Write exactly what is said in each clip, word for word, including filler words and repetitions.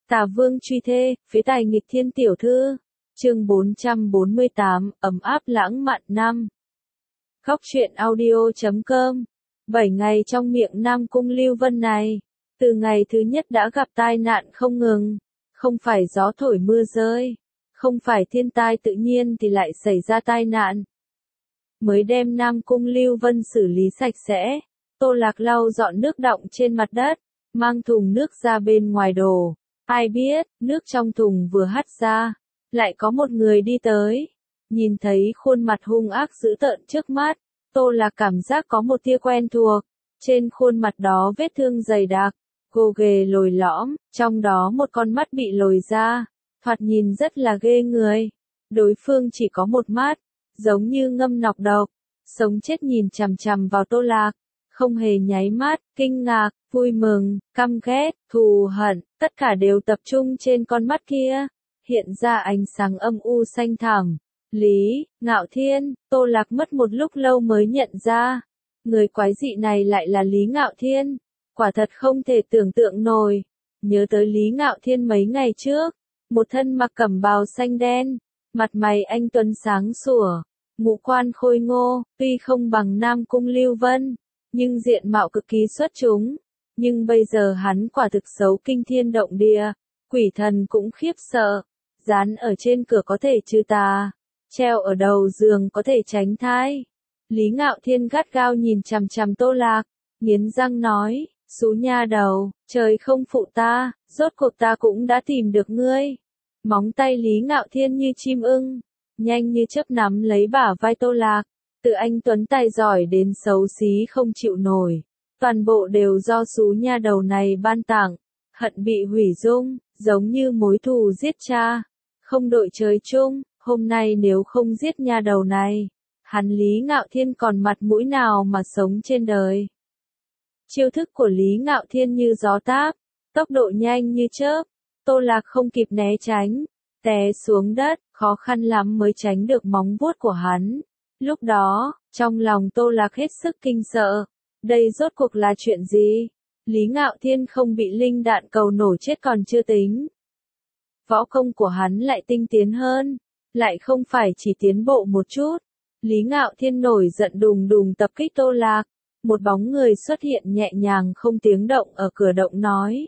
Tà Vương truy thê, phế tài nghịch thiên tiểu thư. Chương bốn trăm bốn mươi tám, ấm áp lãng mạn năm. Khóc chuyện audio chấm com. Bảy ngày trong miệng Nam Cung Lưu Vân này, từ ngày thứ nhất đã gặp tai nạn không ngừng, không phải gió thổi mưa rơi, không phải thiên tai tự nhiên thì lại xảy ra tai nạn. Mới đem Nam Cung Lưu Vân xử lý sạch sẽ, Tô Lạc lau dọn nước đọng trên mặt đất, mang thùng nước ra bên ngoài đổ. Ai biết, nước trong thùng vừa hắt ra, lại có một người đi tới. Nhìn thấy khuôn mặt hung ác dữ tợn trước mắt, Tô Lạc cảm giác có một tia quen thuộc. Trên khuôn mặt đó vết thương dày đặc, gồ ghề lồi lõm, trong đó một con mắt bị lồi ra, thoạt nhìn rất là ghê người. Đối phương chỉ có một mắt, giống như ngâm nọc độc, sống chết nhìn chằm chằm vào Tô Lạc, không hề nháy mắt, kinh ngạc, vui mừng, căm ghét, thù hận, tất cả đều tập trung trên con mắt kia, hiện ra ánh sáng âm u xanh thẳm. Lý Ngạo Thiên, Tô Lạc mất một lúc lâu mới nhận ra, người quái dị này lại là Lý Ngạo Thiên, quả thật không thể tưởng tượng nổi. Nhớ tới Lý Ngạo Thiên mấy ngày trước, một thân mặc cẩm bào xanh đen, mặt mày anh tuấn sáng sủa, ngũ quan khôi ngô, tuy không bằng Nam Cung Lưu Vân, nhưng diện mạo cực kỳ xuất chúng. Nhưng bây giờ hắn quả thực xấu kinh thiên động địa, quỷ thần cũng khiếp sợ, dán ở trên cửa có thể trừ tà, treo ở đầu giường có thể tránh thai. Lý Ngạo Thiên gắt gao nhìn chằm chằm Tô Lạc, nghiến răng nói, xú nha đầu, trời không phụ ta, rốt cuộc ta cũng đã tìm được ngươi. Móng tay Lý Ngạo Thiên như chim ưng, nhanh như chớp nắm lấy bả vai Tô Lạc, từ anh tuấn tài giỏi đến xấu xí không chịu nổi, toàn bộ đều do xú nha đầu này ban tặng, hận bị hủy dung, giống như mối thù giết cha, không đội trời chung. Hôm nay nếu không giết nha đầu này, hắn Lý Ngạo Thiên còn mặt mũi nào mà sống trên đời. Chiêu thức của Lý Ngạo Thiên như gió táp, tốc độ nhanh như chớp, Tô Lạc không kịp né tránh, té xuống đất, khó khăn lắm mới tránh được móng vuốt của hắn. Lúc đó, trong lòng Tô Lạc hết sức kinh sợ, đây rốt cuộc là chuyện gì? Lý Ngạo Thiên không bị linh đạn cầu nổ chết còn chưa tính. Võ công của hắn lại tinh tiến hơn, lại không phải chỉ tiến bộ một chút. Lý Ngạo Thiên nổi giận đùng đùng tập kích Tô Lạc, một bóng người xuất hiện nhẹ nhàng không tiếng động ở cửa động nói.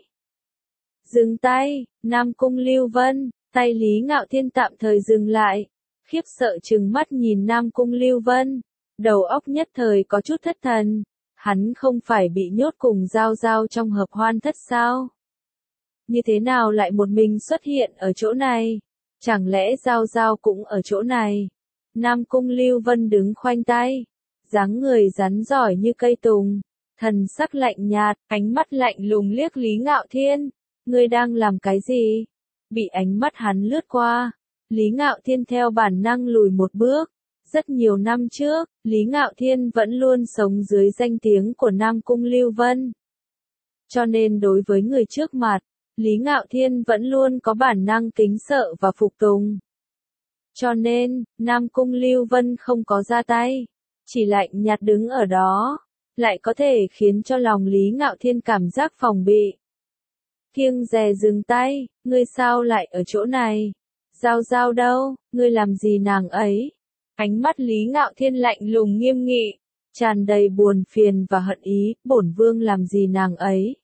Dừng tay, Nam Cung Lưu Vân, tay Lý Ngạo Thiên tạm thời dừng lại, khiếp sợ trừng mắt nhìn Nam Cung Lưu Vân, đầu óc nhất thời có chút thất thần, hắn không phải bị nhốt cùng Giao Giao trong hợp hoan thất sao? Như thế nào lại một mình xuất hiện ở chỗ này? Chẳng lẽ Giao Giao cũng ở chỗ này? Nam Cung Lưu Vân đứng khoanh tay, dáng người rắn giỏi như cây tùng, thần sắc lạnh nhạt, ánh mắt lạnh lùng liếc Lý Ngạo Thiên. Ngươi đang làm cái gì? Bị ánh mắt hắn lướt qua, Lý Ngạo Thiên theo bản năng lùi một bước. Rất nhiều năm trước, Lý Ngạo Thiên vẫn luôn sống dưới danh tiếng của Nam Cung Lưu Vân. Cho nên đối với người trước mặt, Lý Ngạo Thiên vẫn luôn có bản năng kính sợ và phục tùng. Cho nên, Nam Cung Lưu Vân không có ra tay, chỉ lạnh nhạt đứng ở đó, lại có thể khiến cho lòng Lý Ngạo Thiên cảm giác phòng bị. Kiêng dè dừng tay, ngươi sao lại ở chỗ này? Giao Giao đâu, ngươi làm gì nàng ấy? Ánh mắt Lý Ngạo Thiên lạnh lùng nghiêm nghị, tràn đầy buồn phiền và hận ý, bổn vương làm gì nàng ấy?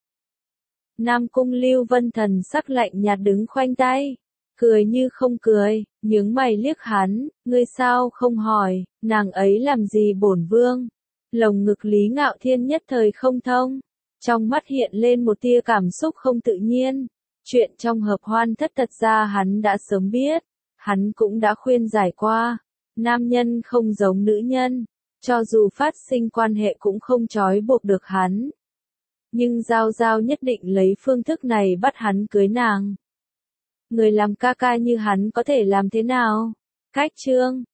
Nam Cung Lưu Vân thần sắc lạnh nhạt đứng khoanh tay, cười như không cười, nhướng mày liếc hắn, ngươi sao không hỏi, nàng ấy làm gì bổn vương? Lồng ngực Lý Ngạo Thiên nhất thời không thông, trong mắt hiện lên một tia cảm xúc không tự nhiên. Chuyện trong hợp hoan thất thật ra hắn đã sớm biết, hắn cũng đã khuyên giải qua, nam nhân không giống nữ nhân, cho dù phát sinh quan hệ cũng không trói buộc được hắn. Nhưng Giao Giao nhất định lấy phương thức này bắt hắn cưới nàng. Người làm ca ca như hắn có thể làm thế nào? Cách chương,